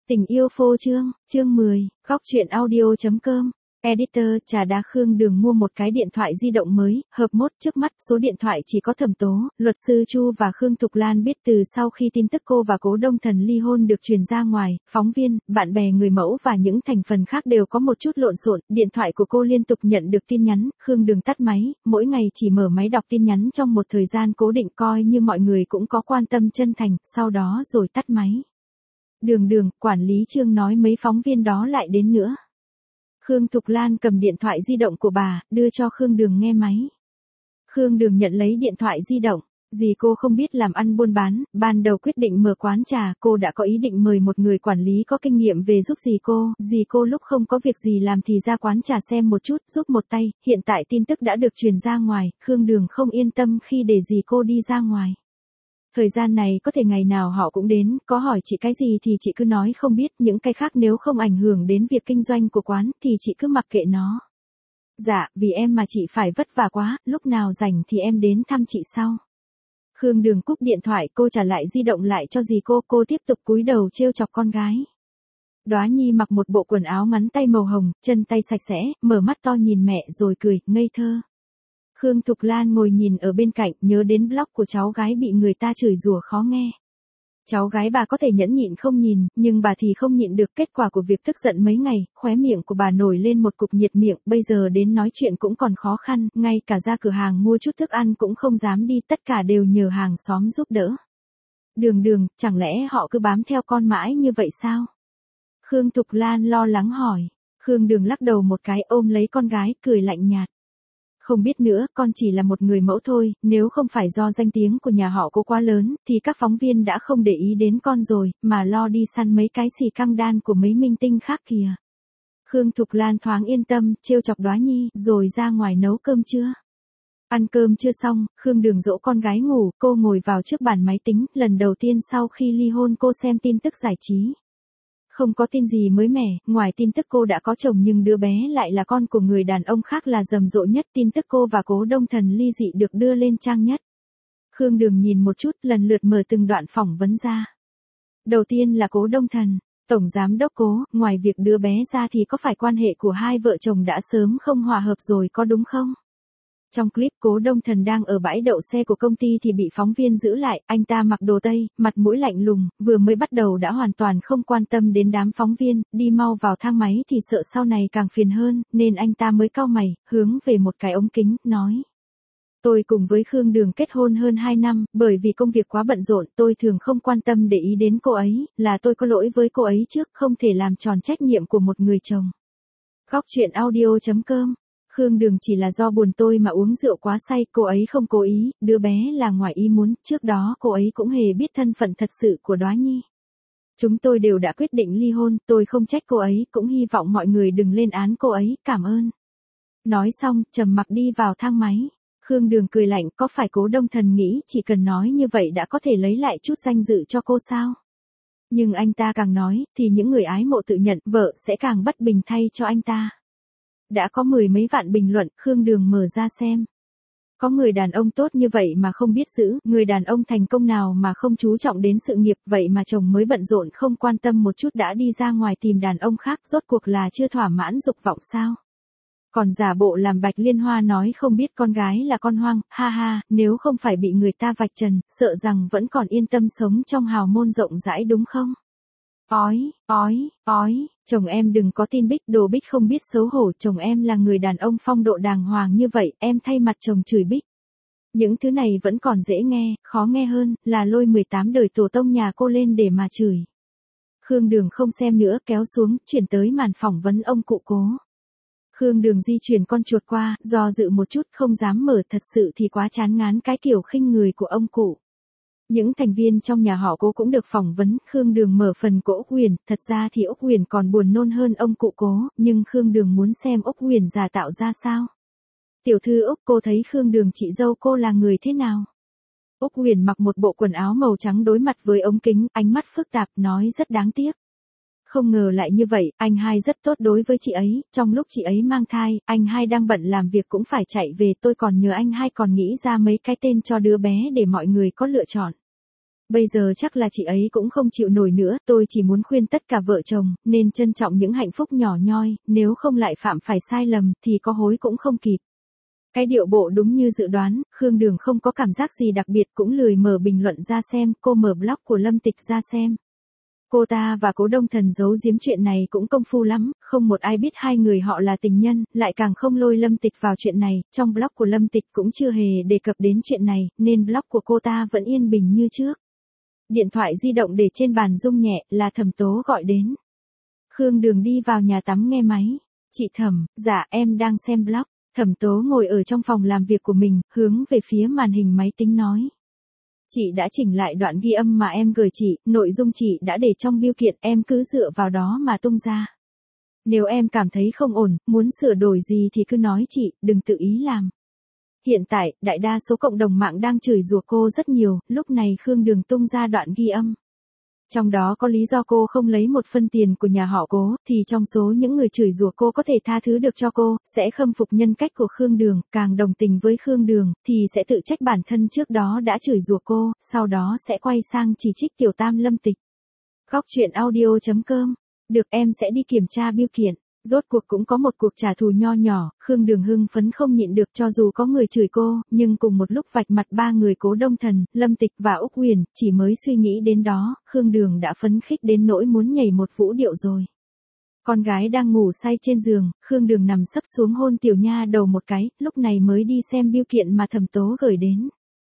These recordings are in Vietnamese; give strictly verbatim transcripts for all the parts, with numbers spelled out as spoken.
Tình yêu phô trương, chương mười, góc truyện audio.com. Editor, trà đá Khương Đường mua một cái điện thoại di động mới, hợp mốt trước mắt, số điện thoại chỉ có Thẩm Tố, luật sư Chu và Khương Thục Lan biết từ sau khi tin tức cô và Cố Đông Thần ly hôn được truyền ra ngoài, phóng viên, bạn bè người mẫu và những thành phần khác đều có một chút lộn xộn, điện thoại của cô liên tục nhận được tin nhắn, Khương Đường tắt máy, mỗi ngày chỉ mở máy đọc tin nhắn trong một thời gian cố định coi như mọi người cũng có quan tâm chân thành, sau đó rồi tắt máy. Đường đường, quản lý Trương nói mấy phóng viên đó lại đến nữa. Khương Thục Lan cầm điện thoại di động của bà, đưa cho Khương Đường nghe máy. Khương Đường nhận lấy điện thoại di động. Dì cô không biết làm ăn buôn bán, ban đầu quyết định mở quán trà, cô đã có ý định mời một người quản lý có kinh nghiệm về giúp dì cô. Dì cô lúc không có việc gì làm thì ra quán trà xem một chút, giúp một tay. Hiện tại tin tức đã được truyền ra ngoài, Khương Đường không yên tâm khi để dì cô đi ra ngoài. Thời gian này có thể ngày nào họ cũng đến, có hỏi chị cái gì thì chị cứ nói không biết, những cái khác nếu không ảnh hưởng đến việc kinh doanh của quán thì chị cứ mặc kệ nó. Dạ, vì em mà chị phải vất vả quá, lúc nào rảnh thì em đến thăm chị sau. Khương Đường cúp điện thoại, cô trả lại di động lại cho dì cô, cô tiếp tục cúi đầu trêu chọc con gái. Đóa Nhi mặc một bộ quần áo ngắn tay màu hồng, chân tay sạch sẽ, mở mắt to nhìn mẹ rồi cười, ngây thơ. Khương Thục Lan ngồi nhìn ở bên cạnh, nhớ đến blog của cháu gái bị người ta chửi rủa khó nghe. Cháu gái bà có thể nhẫn nhịn không nhìn, nhưng bà thì không nhịn được, kết quả của việc tức giận mấy ngày, khóe miệng của bà nổi lên một cục nhiệt miệng, bây giờ đến nói chuyện cũng còn khó khăn, ngay cả ra cửa hàng mua chút thức ăn cũng không dám đi, tất cả đều nhờ hàng xóm giúp đỡ. Đường Đường, chẳng lẽ họ cứ bám theo con mãi như vậy sao? Khương Thục Lan lo lắng hỏi. Khương Đường lắc đầu một cái, ôm lấy con gái, cười lạnh nhạt. Không biết nữa, con chỉ là một người mẫu thôi, nếu không phải do danh tiếng của nhà họ cô quá lớn, thì các phóng viên đã không để ý đến con rồi, mà lo đi săn mấy cái xì căng đan của mấy minh tinh khác kìa. Khương Thục Lan thoáng yên tâm, trêu chọc Đóa Nhi, rồi ra ngoài nấu cơm trưa. Ăn cơm chưa xong, Khương Đường dỗ con gái ngủ, cô ngồi vào trước bàn máy tính, lần đầu tiên sau khi ly hôn cô xem tin tức giải trí. Không có tin gì mới mẻ, ngoài tin tức cô đã có chồng nhưng đứa bé lại là con của người đàn ông khác là rầm rộ nhất, tin tức cô và Cố Đông Thần ly dị được đưa lên trang nhất. Khương Đường nhìn một chút, lần lượt mở từng đoạn phỏng vấn ra. Đầu tiên là Cố Đông Thần, Tổng Giám đốc Cố, ngoài việc đứa bé ra thì có phải quan hệ của hai vợ chồng đã sớm không hòa hợp rồi có đúng không? Trong clip Cố Đông Thần đang ở bãi đậu xe của công ty thì bị phóng viên giữ lại, anh ta mặc đồ Tây, mặt mũi lạnh lùng, vừa mới bắt đầu đã hoàn toàn không quan tâm đến đám phóng viên, đi mau vào thang máy thì sợ sau này càng phiền hơn, nên anh ta mới cau mày, hướng về một cái ống kính, nói. Tôi cùng với Khương Đường kết hôn hơn hai năm, bởi vì công việc quá bận rộn, tôi thường không quan tâm để ý đến cô ấy, là tôi có lỗi với cô ấy trước, không thể làm tròn trách nhiệm của một người chồng. Góc truyện audio.com. Khương Đường chỉ là do buồn tôi mà uống rượu quá say, cô ấy không cố ý, đứa bé là ngoài ý muốn, trước đó cô ấy cũng hề biết thân phận thật sự của Đóa Nhi. Chúng tôi đều đã quyết định ly hôn, tôi không trách cô ấy, cũng hy vọng mọi người đừng lên án cô ấy, cảm ơn. Nói xong, trầm mặc đi vào thang máy. Khương Đường cười lạnh, có phải Cố Đông Thần nghĩ chỉ cần nói như vậy đã có thể lấy lại chút danh dự cho cô sao? Nhưng anh ta càng nói, thì những người ái mộ tự nhận vợ sẽ càng bất bình thay cho anh ta. Đã có mười mấy vạn bình luận, Khương Đường mở ra xem. Có người đàn ông tốt như vậy mà không biết giữ, người đàn ông thành công nào mà không chú trọng đến sự nghiệp, vậy mà chồng mới bận rộn không quan tâm một chút đã đi ra ngoài tìm đàn ông khác, rốt cuộc là chưa thỏa mãn dục vọng sao? Còn giả bộ làm Bạch Liên Hoa nói không biết con gái là con hoang, ha ha, nếu không phải bị người ta vạch trần, sợ rằng vẫn còn yên tâm sống trong hào môn rộng rãi đúng không? Ói, ói, ói, chồng em đừng có tin Bích, đồ Bích không biết xấu hổ, chồng em là người đàn ông phong độ đàng hoàng như vậy, em thay mặt chồng chửi Bích. Những thứ này vẫn còn dễ nghe, khó nghe hơn, là lôi mười tám đời tổ tông nhà cô lên để mà chửi. Khương Đường không xem nữa, kéo xuống, chuyển tới màn phỏng vấn ông cụ Cố. Khương Đường di chuyển con chuột qua, do dự một chút không dám mở, thật sự thì quá chán ngán cái kiểu khinh người của ông cụ. Những thành viên trong nhà họ Cố cũng được phỏng vấn, Khương Đường mở phần của Úc Huyền, thật ra thì Úc Huyền còn buồn nôn hơn ông cụ Cố, nhưng Khương Đường muốn xem Úc Huyền giả tạo ra sao. Tiểu thư Úc, cô thấy Khương Đường chị dâu cô là người thế nào? Úc Huyền mặc một bộ quần áo màu trắng đối mặt với ống kính, ánh mắt phức tạp, nói rất đáng tiếc. Không ngờ lại như vậy, anh hai rất tốt đối với chị ấy, trong lúc chị ấy mang thai, anh hai đang bận làm việc cũng phải chạy về, tôi còn nhờ anh hai còn nghĩ ra mấy cái tên cho đứa bé để mọi người có lựa chọn. Bây giờ chắc là chị ấy cũng không chịu nổi nữa, tôi chỉ muốn khuyên tất cả vợ chồng, nên trân trọng những hạnh phúc nhỏ nhoi, nếu không lại phạm phải sai lầm, thì có hối cũng không kịp. Cái điệu bộ đúng như dự đoán, Khương Đường không có cảm giác gì đặc biệt cũng lười mở bình luận ra xem, cô mở blog của Lâm Tịch ra xem. Cô ta và Cố Đông Thần giấu giếm chuyện này cũng công phu lắm, không một ai biết hai người họ là tình nhân, lại càng không lôi Lâm Tịch vào chuyện này, trong blog của Lâm Tịch cũng chưa hề đề cập đến chuyện này, nên blog của cô ta vẫn yên bình như trước. Điện thoại di động để trên bàn rung nhẹ, là Thẩm Tố gọi đến. Khương Đường đi vào nhà tắm nghe máy. Chị Thẩm, dạ em đang xem blog. Thẩm Tố ngồi ở trong phòng làm việc của mình, hướng về phía màn hình máy tính nói. Chị đã chỉnh lại đoạn ghi âm mà em gửi chị, nội dung chị đã để trong bưu kiện, em cứ dựa vào đó mà tung ra. Nếu em cảm thấy không ổn, muốn sửa đổi gì thì cứ nói chị, đừng tự ý làm. Hiện tại, đại đa số cộng đồng mạng đang chửi rủa cô rất nhiều, lúc này Khương Đường tung ra đoạn ghi âm. Trong đó có lý do cô không lấy một phân tiền của nhà họ Cố, thì trong số những người chửi rủa cô có thể tha thứ được cho cô, sẽ khâm phục nhân cách của Khương Đường, càng đồng tình với Khương Đường, thì sẽ tự trách bản thân trước đó đã chửi rủa cô, sau đó sẽ quay sang chỉ trích Tiểu Tam Lâm Tịch. Góc truyện audio chấm com. Được, em sẽ đi kiểm tra bưu kiện. Rốt cuộc cũng có một cuộc trả thù nho nhỏ, Khương Đường hưng phấn không nhịn được cho dù có người chửi cô, nhưng cùng một lúc vạch mặt ba người Cố Đông Thần, Lâm Tịch và Úc Huyền, chỉ mới suy nghĩ đến đó, Khương Đường đã phấn khích đến nỗi muốn nhảy một vũ điệu rồi. Con gái đang ngủ say trên giường, Khương Đường nằm sấp xuống hôn tiểu nha đầu một cái, lúc này mới đi xem bưu kiện mà Thẩm Tố gửi đến.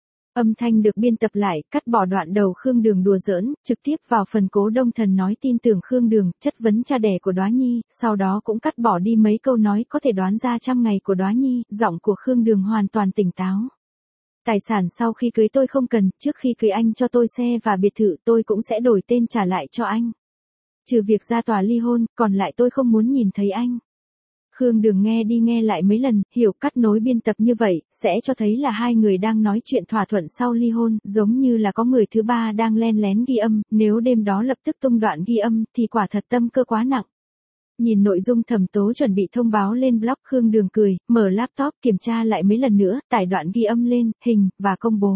Âm thanh được biên tập lại, cắt bỏ đoạn đầu Khương Đường đùa giỡn, trực tiếp vào phần Cố Đông Thần nói tin tưởng Khương Đường, chất vấn cha đẻ của Đóa Nhi, sau đó cũng cắt bỏ đi mấy câu nói có thể đoán ra trăm ngày của Đóa Nhi, giọng của Khương Đường hoàn toàn tỉnh táo. Tài sản sau khi cưới tôi không cần, trước khi cưới anh cho tôi xe và biệt thự tôi cũng sẽ đổi tên trả lại cho anh. Trừ việc ra tòa ly hôn, còn lại tôi không muốn nhìn thấy anh. Khương Đường nghe đi nghe lại mấy lần, hiểu cắt nối biên tập như vậy, sẽ cho thấy là hai người đang nói chuyện thỏa thuận sau ly hôn, giống như là có người thứ ba đang len lén ghi âm, nếu đêm đó lập tức tung đoạn ghi âm, thì quả thật tâm cơ quá nặng. Nhìn nội dung Thẩm Tố chuẩn bị thông báo lên blog, Khương Đường cười, mở laptop kiểm tra lại mấy lần nữa, tải đoạn ghi âm lên, hình, và công bố.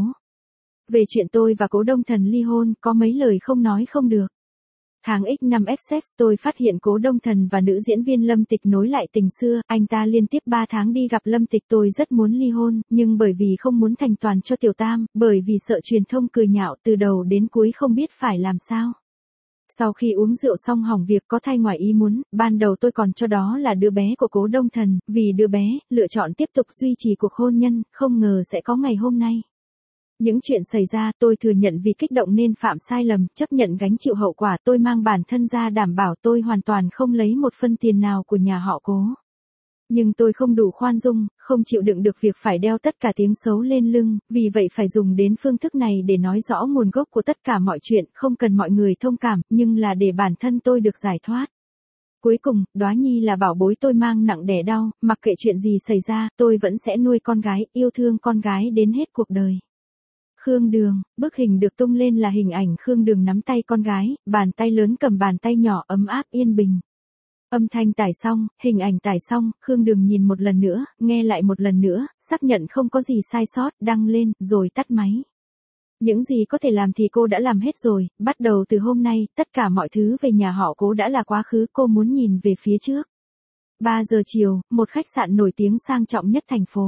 Về chuyện tôi và Cố Đông Thần ly hôn, có mấy lời không nói không được. Tháng X năm Essex tôi phát hiện Cố Đông Thần và nữ diễn viên Lâm Tịch nối lại tình xưa, anh ta liên tiếp ba tháng đi gặp Lâm Tịch, tôi rất muốn ly hôn, nhưng bởi vì không muốn thành toàn cho Tiểu Tam, bởi vì sợ truyền thông cười nhạo, từ đầu đến cuối không biết phải làm sao. Sau khi uống rượu xong hỏng việc có thai ngoài ý muốn, ban đầu tôi còn cho đó là đứa bé của Cố Đông Thần, vì đứa bé, lựa chọn tiếp tục duy trì cuộc hôn nhân, không ngờ sẽ có ngày hôm nay. Những chuyện xảy ra tôi thừa nhận vì kích động nên phạm sai lầm, chấp nhận gánh chịu hậu quả, tôi mang bản thân ra đảm bảo tôi hoàn toàn không lấy một phân tiền nào của nhà họ Cố. Nhưng tôi không đủ khoan dung, không chịu đựng được việc phải đeo tất cả tiếng xấu lên lưng, vì vậy phải dùng đến phương thức này để nói rõ nguồn gốc của tất cả mọi chuyện, không cần mọi người thông cảm, nhưng là để bản thân tôi được giải thoát. Cuối cùng, Đóa Nhi là bảo bối tôi mang nặng đẻ đau, mặc kệ chuyện gì xảy ra, tôi vẫn sẽ nuôi con gái, yêu thương con gái đến hết cuộc đời. Khương Đường, bức hình được tung lên là hình ảnh Khương Đường nắm tay con gái, bàn tay lớn cầm bàn tay nhỏ ấm áp yên bình. Âm thanh tải xong, hình ảnh tải xong, Khương Đường nhìn một lần nữa, nghe lại một lần nữa, xác nhận không có gì sai sót, đăng lên, rồi tắt máy. Những gì có thể làm thì cô đã làm hết rồi, bắt đầu từ hôm nay, tất cả mọi thứ về nhà họ Cố đã là quá khứ, cô muốn nhìn về phía trước. ba giờ chiều, một khách sạn nổi tiếng sang trọng nhất thành phố.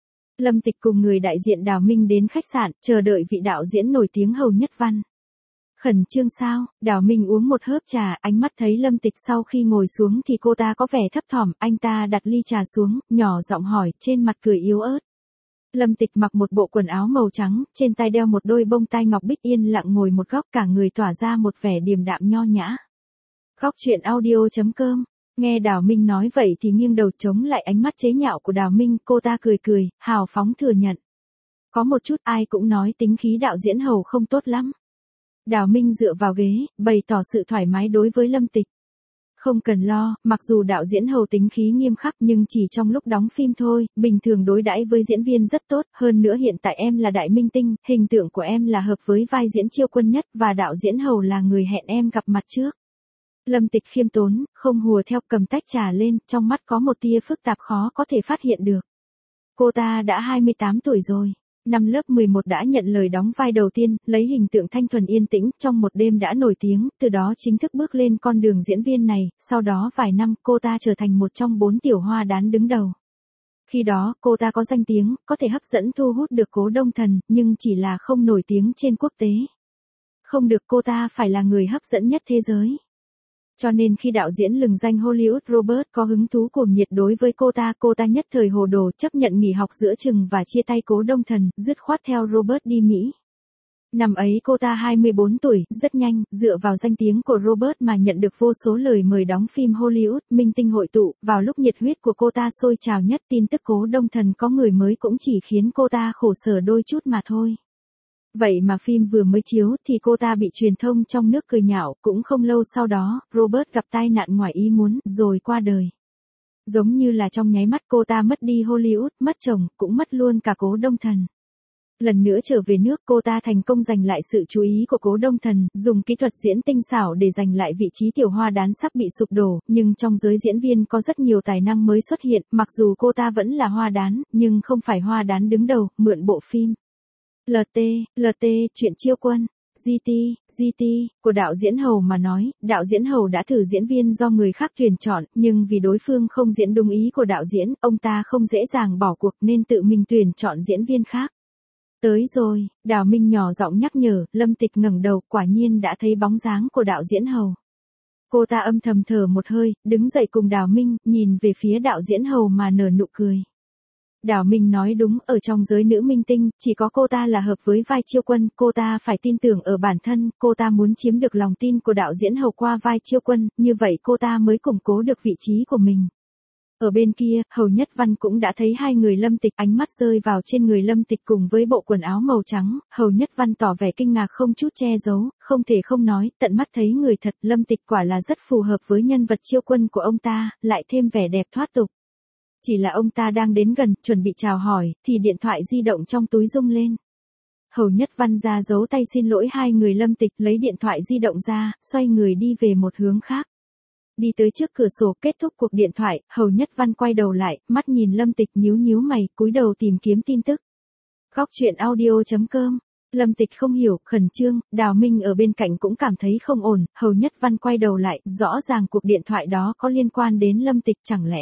Lâm Tịch cùng người đại diện Đào Minh đến khách sạn, chờ đợi vị đạo diễn nổi tiếng Hầu Nhất Văn. Khẩn trương sao? Đào Minh uống một hớp trà, ánh mắt thấy Lâm Tịch sau khi ngồi xuống thì cô ta có vẻ thấp thỏm, anh ta đặt ly trà xuống, nhỏ giọng hỏi, trên mặt cười yếu ớt. Lâm Tịch mặc một bộ quần áo màu trắng, trên tay đeo một đôi bông tai ngọc bích, yên lặng ngồi một góc, cả người tỏa ra một vẻ điềm đạm nho nhã. Góc truyện audio chấm com. Nghe Đào Minh nói vậy thì nghiêng đầu chống lại ánh mắt chế nhạo của Đào Minh, cô ta cười cười, hào phóng thừa nhận. Có một chút, ai cũng nói tính khí đạo diễn Hầu không tốt lắm. Đào Minh dựa vào ghế, bày tỏ sự thoải mái đối với Lâm Tịch. Không cần lo, mặc dù đạo diễn Hầu tính khí nghiêm khắc nhưng chỉ trong lúc đóng phim thôi, bình thường đối đãi với diễn viên rất tốt, hơn nữa hiện tại em là đại minh tinh, hình tượng của em là hợp với vai diễn Chiêu Quân nhất và đạo diễn Hầu là người hẹn em gặp mặt trước. Lâm Tịch khiêm tốn, không hùa theo, cầm tách trà lên, trong mắt có một tia phức tạp khó có thể phát hiện được. Cô ta đã hai mươi tám tuổi rồi. Năm lớp mười một đã nhận lời đóng vai đầu tiên, lấy hình tượng thanh thuần yên tĩnh, trong một đêm đã nổi tiếng, từ đó chính thức bước lên con đường diễn viên này, sau đó vài năm cô ta trở thành một trong bốn tiểu hoa đán đứng đầu. Khi đó, cô ta có danh tiếng, có thể hấp dẫn thu hút được Cố Đông Thần, nhưng chỉ là không nổi tiếng trên quốc tế. Không được, cô ta phải là người hấp dẫn nhất thế giới. Cho nên khi đạo diễn lừng danh Hollywood Robert có hứng thú cuồng nhiệt đối với cô ta, cô ta nhất thời hồ đồ chấp nhận nghỉ học giữa chừng và chia tay Cố Đông Thần, dứt khoát theo Robert đi Mỹ. Năm ấy cô ta hai mươi bốn tuổi, rất nhanh, dựa vào danh tiếng của Robert mà nhận được vô số lời mời đóng phim Hollywood, minh tinh hội tụ, vào lúc nhiệt huyết của cô ta sôi trào nhất, tin tức Cố Đông Thần có người mới cũng chỉ khiến cô ta khổ sở đôi chút mà thôi. Vậy mà phim vừa mới chiếu thì cô ta bị truyền thông trong nước cười nhạo, cũng không lâu sau đó, Robert gặp tai nạn ngoài ý muốn, rồi qua đời. Giống như là trong nháy mắt cô ta mất đi Hollywood, mất chồng, cũng mất luôn cả Cố Đông Thần. Lần nữa trở về nước, cô ta thành công giành lại sự chú ý của Cố Đông Thần, dùng kỹ thuật diễn tinh xảo để giành lại vị trí tiểu hoa đán sắp bị sụp đổ, nhưng trong giới diễn viên có rất nhiều tài năng mới xuất hiện, mặc dù cô ta vẫn là hoa đán, nhưng không phải hoa đán đứng đầu, mượn bộ phim lờ tê, lờ tê, chuyện chiêu quân, giê tê, giê tê, của đạo diễn Hầu mà nói, đạo diễn Hầu đã thử diễn viên do người khác tuyển chọn, nhưng vì đối phương không diễn đúng ý của đạo diễn, ông ta không dễ dàng bỏ cuộc nên tự mình tuyển chọn diễn viên khác. Tới rồi, Đào Minh nhỏ giọng nhắc nhở, Lâm Tịch ngẩng đầu, quả nhiên đã thấy bóng dáng của đạo diễn Hầu. Cô ta âm thầm thở một hơi, đứng dậy cùng Đào Minh, nhìn về phía đạo diễn Hầu mà nở nụ cười. Đào Minh nói đúng, ở trong giới nữ minh tinh, chỉ có cô ta là hợp với vai Chiêu Quân, cô ta phải tin tưởng ở bản thân, cô ta muốn chiếm được lòng tin của đạo diễn Hầu qua vai Chiêu Quân, như vậy cô ta mới củng cố được vị trí của mình. Ở bên kia, Hầu Nhất Văn cũng đã thấy hai người Lâm Tịch, ánh mắt rơi vào trên người Lâm Tịch cùng với bộ quần áo màu trắng, Hầu Nhất Văn tỏ vẻ kinh ngạc không chút che giấu, không thể không nói, tận mắt thấy người thật, Lâm Tịch quả là rất phù hợp với nhân vật Chiêu Quân của ông ta, lại thêm vẻ đẹp thoát tục. Chỉ là ông ta đang đến gần, chuẩn bị chào hỏi, thì điện thoại di động trong túi rung lên. Hầu Nhất Văn ra dấu tay xin lỗi hai người Lâm Tịch, lấy điện thoại di động ra, xoay người đi về một hướng khác. Đi tới trước cửa sổ, kết thúc cuộc điện thoại, Hầu Nhất Văn quay đầu lại, mắt nhìn Lâm Tịch nhíu nhíu mày, cúi đầu tìm kiếm tin tức. Góc truyện audio chấm com. Lâm Tịch không hiểu, khẩn trương, Đào Minh ở bên cạnh cũng cảm thấy không ổn, Hầu Nhất Văn quay đầu lại, rõ ràng cuộc điện thoại đó có liên quan đến Lâm Tịch chẳng lẽ.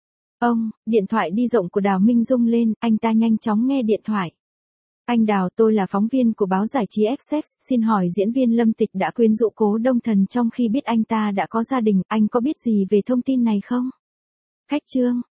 Ông, điện thoại đi rộng của Đào Minh rung lên, anh ta nhanh chóng nghe điện thoại. Anh Đào, tôi là phóng viên của báo giải trí Essex, xin hỏi diễn viên Lâm Tịch đã quyến rũ Cố Đông Thần trong khi biết anh ta đã có gia đình, anh có biết gì về thông tin này không? Khách trương,